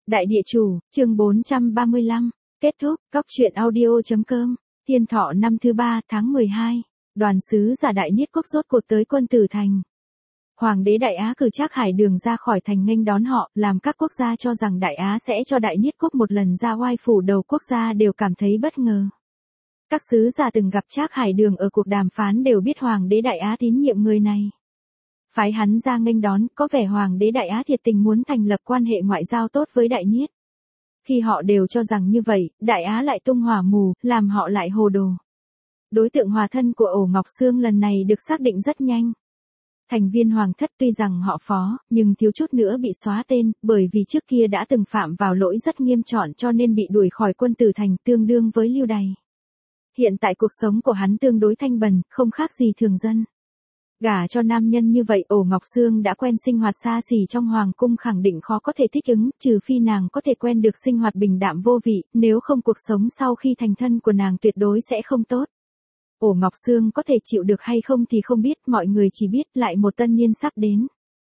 Đại địa chủ, chương 435, kết thúc, cóc truyện audio.com, Thiên Thọ năm thứ 3 tháng 12, đoàn sứ giả Đại Niết Quốc rốt cuộc tới Quân Tử Thành. Hoàng đế Đại Á cử Trác Hải Đường ra khỏi thành nghênh đón họ, làm các quốc gia cho rằng Đại Á sẽ cho Đại Niết Quốc một lần ra oai phủ đầu quốc gia đều cảm thấy bất ngờ. Các sứ giả từng gặp Trác Hải Đường ở cuộc đàm phán đều biết Hoàng đế Đại Á tín nhiệm người này. Phái hắn ra nghênh đón, có vẻ Hoàng đế Đại Á thiệt tình muốn thành lập quan hệ ngoại giao tốt với Đại Niết. Khi họ đều cho rằng như vậy, Đại Á lại tung hỏa mù, làm họ lại hồ đồ. Đối tượng hòa thân của Ổ Ngọc Sương lần này được xác định rất nhanh. Thành viên hoàng thất tuy rằng họ Phó, nhưng thiếu chút nữa bị xóa tên, bởi vì trước kia đã từng phạm vào lỗi rất nghiêm trọng cho nên bị đuổi khỏi Quân Tử Thành tương đương với lưu đày. Hiện tại cuộc sống của hắn tương đối thanh bần, không khác gì thường dân. Gả cho nam nhân như vậy Ổ Ngọc Sương đã quen sinh hoạt xa xỉ trong hoàng cung khẳng định khó có thể thích ứng, trừ phi nàng có thể quen được sinh hoạt bình đạm vô vị, nếu không cuộc sống sau khi thành thân của nàng tuyệt đối sẽ không tốt. Ổ Ngọc Sương có thể chịu được hay không thì không biết, mọi người chỉ biết lại một tân niên sắp đến.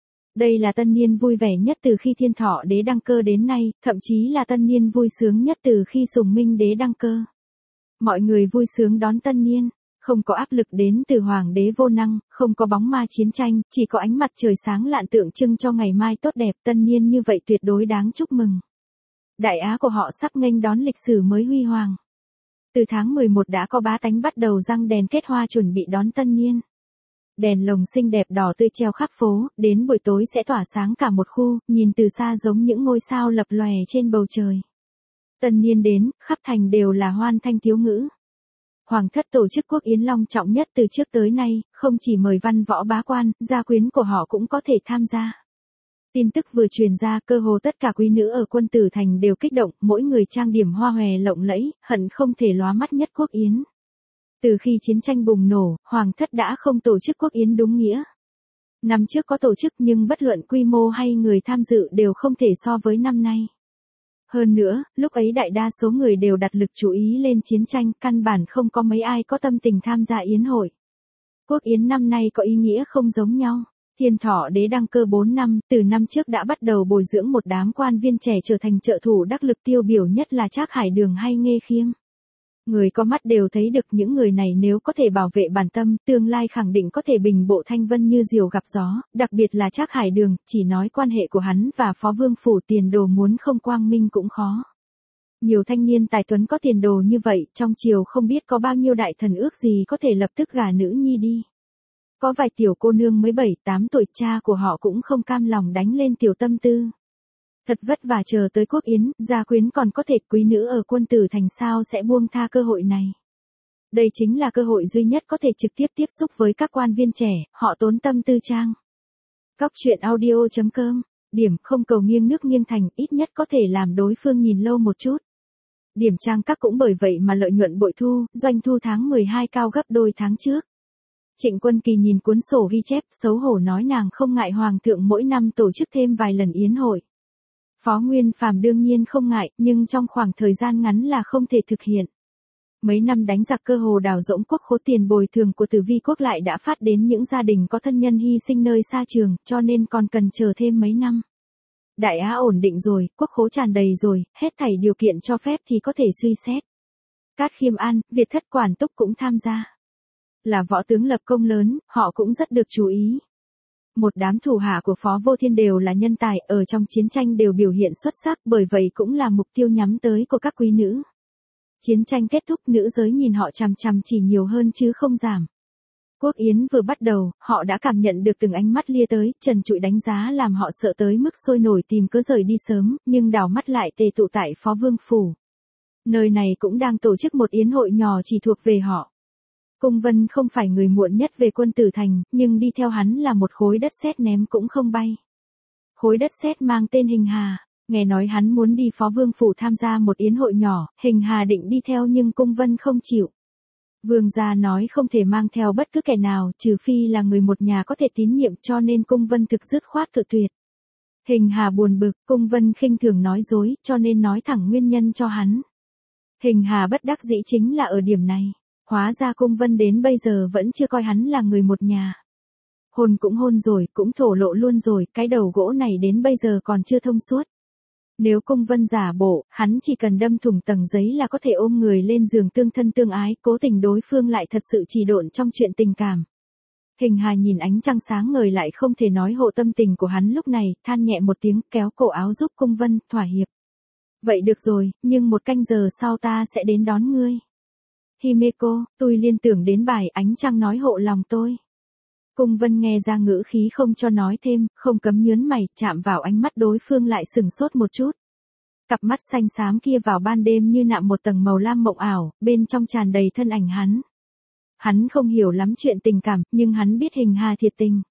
Đây là tân niên vui vẻ nhất từ khi Thiên Thọ đế đăng cơ đến nay, thậm chí là tân niên vui sướng nhất từ khi Sùng Minh đế đăng cơ. Mọi người vui sướng đón tân niên. Không có áp lực đến từ hoàng đế vô năng, không có bóng ma chiến tranh, chỉ có ánh mặt trời sáng lạn tượng trưng cho ngày mai tốt đẹp, tân niên như vậy tuyệt đối đáng chúc mừng. Đại Á của họ sắp nghênh đón lịch sử mới huy hoàng. Từ tháng 11 đã có bá tánh bắt đầu răng đèn kết hoa chuẩn bị đón tân niên. Đèn lồng xinh đẹp đỏ tươi treo khắp phố, đến buổi tối sẽ tỏa sáng cả một khu, nhìn từ xa giống những ngôi sao lập lòe trên bầu trời. Tân niên đến, khắp thành đều là hoan thanh thiếu ngữ. Hoàng thất tổ chức quốc yến long trọng nhất từ trước tới nay, không chỉ mời văn võ bá quan, gia quyến của họ cũng có thể tham gia. Tin tức vừa truyền ra, cơ hồ tất cả quý nữ ở Quân Tử Thành đều kích động, mỗi người trang điểm hoa hòe lộng lẫy, hận không thể lóa mắt nhất quốc yến. Từ khi chiến tranh bùng nổ, Hoàng thất đã không tổ chức quốc yến đúng nghĩa. Năm trước có tổ chức nhưng bất luận quy mô hay người tham dự đều không thể so với năm nay. Hơn nữa, lúc ấy đại đa số người đều đặt lực chú ý lên chiến tranh, căn bản không có mấy ai có tâm tình tham gia yến hội. Quốc yến năm nay có ý nghĩa không giống nhau. Thiên Thọ đế đăng cơ 4 năm, từ năm trước đã bắt đầu bồi dưỡng một đám quan viên trẻ trở thành trợ thủ đắc lực, tiêu biểu nhất là Trác Hải Đường hay Nghê Khiêm. Người có mắt đều thấy được những người này nếu có thể bảo vệ bản tâm, tương lai khẳng định có thể bình bộ thanh vân như diều gặp gió, đặc biệt là Trác Hải Đường, chỉ nói quan hệ của hắn và Phó Vương Phủ tiền đồ muốn không quang minh cũng khó. Nhiều thanh niên tài tuấn có tiền đồ như vậy, trong triều không biết có bao nhiêu đại thần ước gì có thể lập tức gả nữ nhi đi. Có vài tiểu cô nương mới 7-8 tuổi, cha của họ cũng không cam lòng đánh lên tiểu tâm tư. Thật vất vả chờ tới quốc yến, gia quyến còn có thể, quý nữ ở Quân Tử Thành sao sẽ buông tha cơ hội này. Đây chính là cơ hội duy nhất có thể trực tiếp tiếp xúc với các quan viên trẻ, họ tốn tâm tư trang. Cóc truyện audio.com, điểm không cầu nghiêng nước nghiêng thành, ít nhất có thể làm đối phương nhìn lâu một chút. Điểm trang các cũng bởi vậy mà lợi nhuận bội thu, doanh thu tháng 12 cao gấp đôi tháng trước. Trịnh Quân Kỳ nhìn cuốn sổ ghi chép, xấu hổ nói nàng không ngại hoàng thượng mỗi năm tổ chức thêm vài lần yến hội. Phó Nguyên Phàm đương nhiên không ngại, nhưng trong khoảng thời gian ngắn là không thể thực hiện. Mấy năm đánh giặc cơ hồ đào rỗng quốc khố, tiền bồi thường của Tử Vi quốc lại đã phát đến những gia đình có thân nhân hy sinh nơi xa trường, cho nên còn cần chờ thêm mấy năm. Đại Á ổn định rồi, quốc khố tràn đầy rồi, hết thảy điều kiện cho phép thì có thể suy xét. Cát Khiêm An, Việt Thất Quản Túc cũng tham gia. Là võ tướng lập công lớn, họ cũng rất được chú ý. Một đám thủ hạ của Phó Vô Thiên đều là nhân tài, ở trong chiến tranh đều biểu hiện xuất sắc, bởi vậy cũng là mục tiêu nhắm tới của các quý nữ. Chiến tranh kết thúc, nữ giới nhìn họ chằm chằm chỉ nhiều hơn chứ không giảm. Quốc yến vừa bắt đầu, họ đã cảm nhận được từng ánh mắt lia tới, trần trụi đánh giá làm họ sợ tới mức sôi nổi tìm cớ rời đi sớm, nhưng đảo mắt lại tề tụ tại Phó Vương Phủ. Nơi này cũng đang tổ chức một yến hội nhỏ chỉ thuộc về họ. Cung Vân không phải người muộn nhất về Quân Tử Thành, nhưng đi theo hắn là một khối đất sét ném cũng không bay. Khối đất sét mang tên Hình Hà, nghe nói hắn muốn đi Phó Vương Phủ tham gia một yến hội nhỏ, Hình Hà định đi theo nhưng Cung Vân không chịu. Vương gia nói không thể mang theo bất cứ kẻ nào, trừ phi là người một nhà có thể tín nhiệm, cho nên Cung Vân thực dứt khoát cự tuyệt. Hình Hà buồn bực, Cung Vân khinh thường nói dối, cho nên nói thẳng nguyên nhân cho hắn. Hình Hà bất đắc dĩ chính là ở điểm này. Hóa ra Cung Vân đến bây giờ vẫn chưa coi hắn là người một nhà. Hôn cũng hôn rồi, cũng thổ lộ luôn rồi, cái đầu gỗ này đến bây giờ còn chưa thông suốt. Nếu Cung Vân giả bộ, hắn chỉ cần đâm thủng tầng giấy là có thể ôm người lên giường tương thân tương ái, cố tình đối phương lại thật sự trì độn trong chuyện tình cảm. Hình Hà nhìn ánh trăng sáng ngời lại không thể nói hộ tâm tình của hắn lúc này, than nhẹ một tiếng, kéo cổ áo giúp Cung Vân thỏa hiệp. Vậy được rồi, nhưng 1 canh giờ sau ta sẽ đến đón ngươi. Himeko, tôi liên tưởng đến bài ánh trăng nói hộ lòng tôi. Cung Vân nghe ra ngữ khí không cho nói thêm, không cấm nhớn mày, chạm vào ánh mắt đối phương lại sừng sốt một chút. Cặp mắt xanh xám kia vào ban đêm như nạm một tầng màu lam mộng ảo, bên trong tràn đầy thân ảnh hắn. Hắn không hiểu lắm chuyện tình cảm, nhưng hắn biết Hình Hà thiệt tình.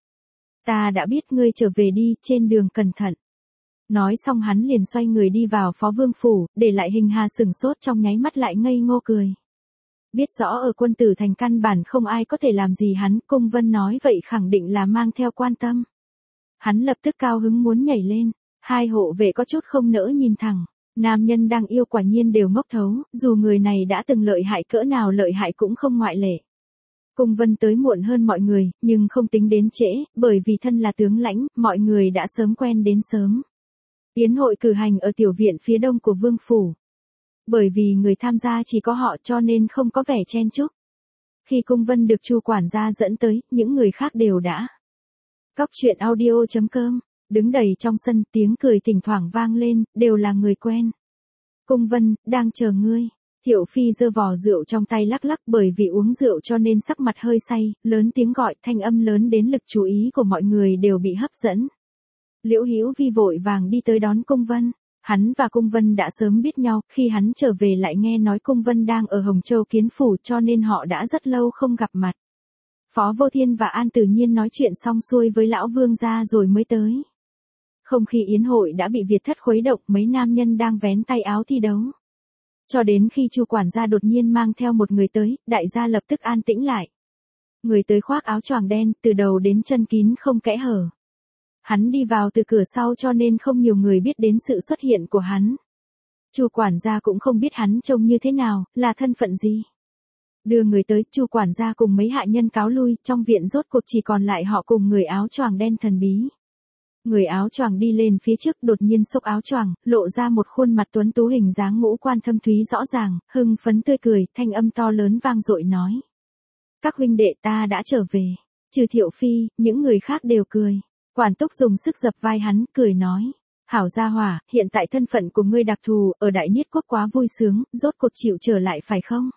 Ta đã biết, ngươi trở về đi, trên đường cẩn thận. Nói xong hắn liền xoay người đi vào Phó Vương phủ, để lại Hình Hà sừng sốt trong nháy mắt lại ngây ngô cười. Biết rõ ở Quân Tử Thành căn bản không ai có thể làm gì hắn, Cung Vân nói vậy khẳng định là mang theo quan tâm. Hắn lập tức cao hứng muốn nhảy lên, 2 hộ vệ có chút không nỡ nhìn thẳng. Nam nhân đang yêu quả nhiên đều ngốc thấu, dù người này đã từng lợi hại cỡ nào lợi hại cũng không ngoại lệ. Cung Vân tới muộn hơn mọi người, nhưng không tính đến trễ, bởi vì thân là tướng lãnh, mọi người đã sớm quen đến sớm. Yến hội cử hành ở tiểu viện phía đông của Vương phủ. Bởi vì người tham gia chỉ có họ cho nên không có vẻ chen chúc. Khi Cung Vân được Chu quản gia dẫn tới, những người khác đều đã. Cóc truyện audio.com, đứng đầy trong sân, tiếng cười thỉnh thoảng vang lên, đều là người quen. Cung Vân, đang chờ ngươi. Thiệu Phi giơ vò rượu trong tay lắc lắc, bởi vì uống rượu cho nên sắc mặt hơi say, lớn tiếng gọi, thanh âm lớn đến lực chú ý của mọi người đều bị hấp dẫn. Liễu Hữu Vi vội vàng đi tới đón Cung Vân. Hắn và Cung Vân đã sớm biết nhau, khi hắn trở về lại nghe nói Cung Vân đang ở Hồng Châu Kiến phủ cho nên họ đã rất lâu không gặp mặt. Phó Vô Thiên và An Tử Nhiên nói chuyện xong xuôi với lão vương gia rồi mới tới. Không khí yến hội đã bị Việt thất khuấy động, mấy nam nhân đang vén tay áo thi đấu. Cho đến khi Chu quản gia đột nhiên mang theo một người tới, đại gia lập tức an tĩnh lại. Người tới khoác áo choàng đen, từ đầu đến chân kín không kẽ hở. Hắn đi vào từ cửa sau cho nên không nhiều người biết đến sự xuất hiện của hắn. Chu quản gia cũng không biết hắn trông như thế nào, là thân phận gì. Đưa người tới, Chu quản gia cùng mấy hạ nhân cáo lui, trong viện rốt cuộc chỉ còn lại họ cùng người áo choàng đen thần bí. Người áo choàng đi lên phía trước, đột nhiên xốc áo choàng, lộ ra một khuôn mặt tuấn tú hình dáng ngũ quan thâm thúy rõ ràng, hưng phấn tươi cười, thanh âm to lớn vang dội nói: "Các huynh đệ, ta đã trở về." Trừ Thiệu Phi, những người khác đều cười. Quản Túc dùng sức dập vai hắn, cười nói: "Hảo gia hỏa, hiện tại thân phận của ngươi đặc thù, ở Đại Niết quốc quá vui sướng, rốt cuộc chịu trở lại phải không?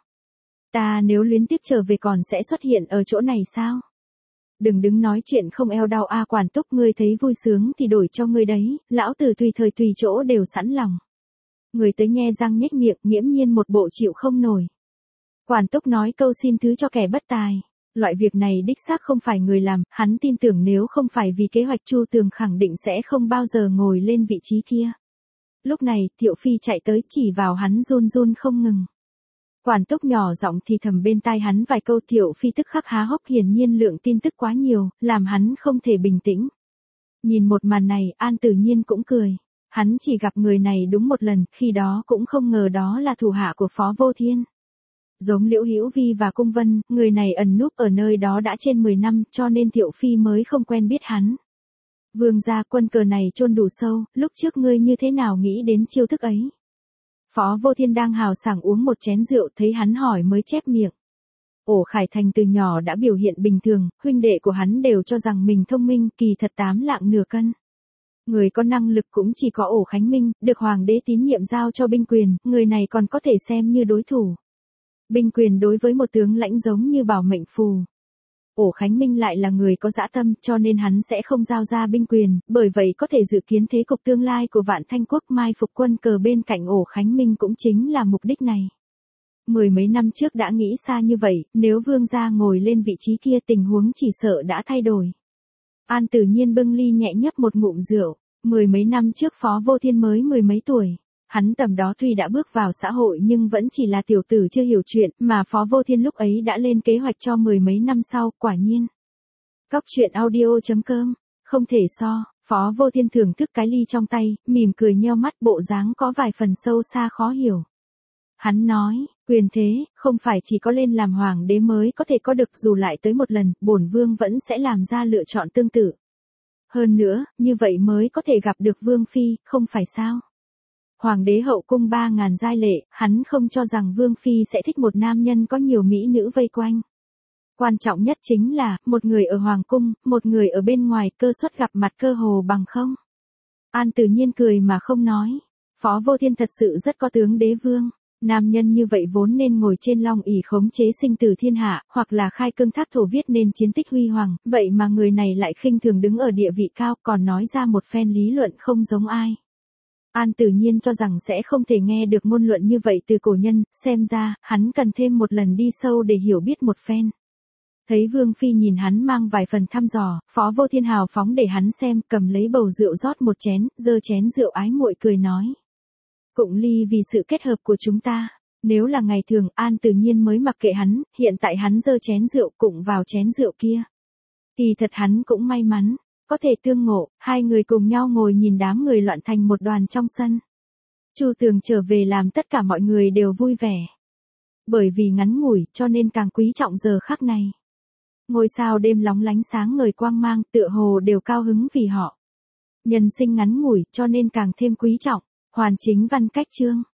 Ta nếu luyến tiếc trở về còn sẽ xuất hiện ở chỗ này sao? Đừng đứng nói chuyện không eo đau a." Quản Túc, ngươi thấy vui sướng thì đổi cho ngươi đấy, lão tử tùy thời tùy chỗ đều sẵn lòng. Người tới nhe răng nhếch miệng, nghiễm nhiên một bộ chịu không nổi. Quản Túc nói câu xin thứ cho kẻ bất tài. Loại việc này đích xác không phải người làm, hắn tin tưởng nếu không phải vì kế hoạch Chu Tường khẳng định sẽ không bao giờ ngồi lên vị trí kia. Lúc này, Thiệu Phi chạy tới chỉ vào hắn run run không ngừng. Quản Túc nhỏ giọng thì thầm bên tai hắn vài câu, Thiệu Phi tức khắc há hốc, hiển nhiên lượng tin tức quá nhiều, làm hắn không thể bình tĩnh. Nhìn một màn này, An Tử Nhiên cũng cười. Hắn chỉ gặp người này đúng một lần, khi đó cũng không ngờ đó là thủ hạ của Phó Vô Thiên. Giống Liễu Hữu Vi và Cung Vân, người này ẩn núp ở nơi đó đã trên 10 năm cho nên Thiệu Phi mới không quen biết hắn. Vương gia, quân cờ này chôn đủ sâu, lúc trước ngươi như thế nào nghĩ đến chiêu thức ấy? Phó Vô Thiên đang hào sảng uống một chén rượu, thấy hắn hỏi mới chép miệng. Ổ Khải Thành từ nhỏ đã biểu hiện bình thường, huynh đệ của hắn đều cho rằng mình thông minh, kỳ thật 8 lạng nửa cân. Người có năng lực cũng chỉ có Ổ Khánh Minh, được hoàng đế tín nhiệm giao cho binh quyền, người này còn có thể xem như đối thủ. Binh quyền đối với một tướng lãnh giống như bảo mệnh phù. Ổ Khánh Minh lại là người có dã tâm cho nên hắn sẽ không giao ra binh quyền, bởi vậy có thể dự kiến thế cục tương lai của Vạn Thanh Quốc, mai phục quân cờ bên cạnh Ổ Khánh Minh cũng chính là mục đích này. 10 mấy năm trước đã nghĩ xa như vậy, nếu vương gia ngồi lên vị trí kia tình huống chỉ sợ đã thay đổi. An Tử Nhiên bưng ly nhẹ nhấp một ngụm rượu, 10 mấy năm trước Phó Vô Thiên mới 10 mấy tuổi. Hắn tầm đó tuy đã bước vào xã hội nhưng vẫn chỉ là tiểu tử chưa hiểu chuyện, mà Phó Vô Thiên lúc ấy đã lên kế hoạch cho 10 mấy năm sau, quả nhiên. Cóc truyện audio.com, không thể so. Phó Vô Thiên thưởng thức cái ly trong tay, mỉm cười nheo mắt, bộ dáng có vài phần sâu xa khó hiểu. Hắn nói, quyền thế, không phải chỉ có lên làm hoàng đế mới có thể có được, dù lại tới một lần, bổn vương vẫn sẽ làm ra lựa chọn tương tự. Hơn nữa, như vậy mới có thể gặp được vương phi, không phải sao? Hoàng đế hậu cung 3.000 giai lệ, hắn không cho rằng Vương Phi sẽ thích một nam nhân có nhiều mỹ nữ vây quanh. Quan trọng nhất chính là, một người ở Hoàng cung, một người ở bên ngoài, cơ suất gặp mặt cơ hồ bằng không. An Tử Nhiên cười mà không nói. Phó Vô Thiên thật sự rất có tướng đế vương. Nam nhân như vậy vốn nên ngồi trên long ỷ khống chế sinh tử thiên hạ, hoặc là khai cương thác thổ viết nên chiến tích huy hoàng, vậy mà người này lại khinh thường đứng ở địa vị cao, còn nói ra một phen lý luận không giống ai. An Tử Nhiên cho rằng sẽ không thể nghe được ngôn luận như vậy từ cổ nhân, xem ra, hắn cần thêm một lần đi sâu để hiểu biết một phen. Thấy Vương Phi nhìn hắn mang vài phần thăm dò, Phó Vô Thiên hào phóng để hắn xem, cầm lấy bầu rượu rót một chén, giơ chén rượu ái muội cười nói. Cụng ly vì sự kết hợp của chúng ta. Nếu là ngày thường, An Tử Nhiên mới mặc kệ hắn, hiện tại hắn giơ chén rượu cụng vào chén rượu kia. Thì thật hắn cũng may mắn, có thể tương ngộ, hai người cùng nhau ngồi nhìn đám người loạn thành một đoàn trong sân. Chu Tường trở về làm tất cả mọi người đều vui vẻ. Bởi vì ngắn ngủi, cho nên càng quý trọng giờ khắc này. Ngôi sao đêm lóng lánh sáng ngời quang mang, tựa hồ đều cao hứng vì họ. Nhân sinh ngắn ngủi, cho nên càng thêm quý trọng. Hoàn chính văn cách chương.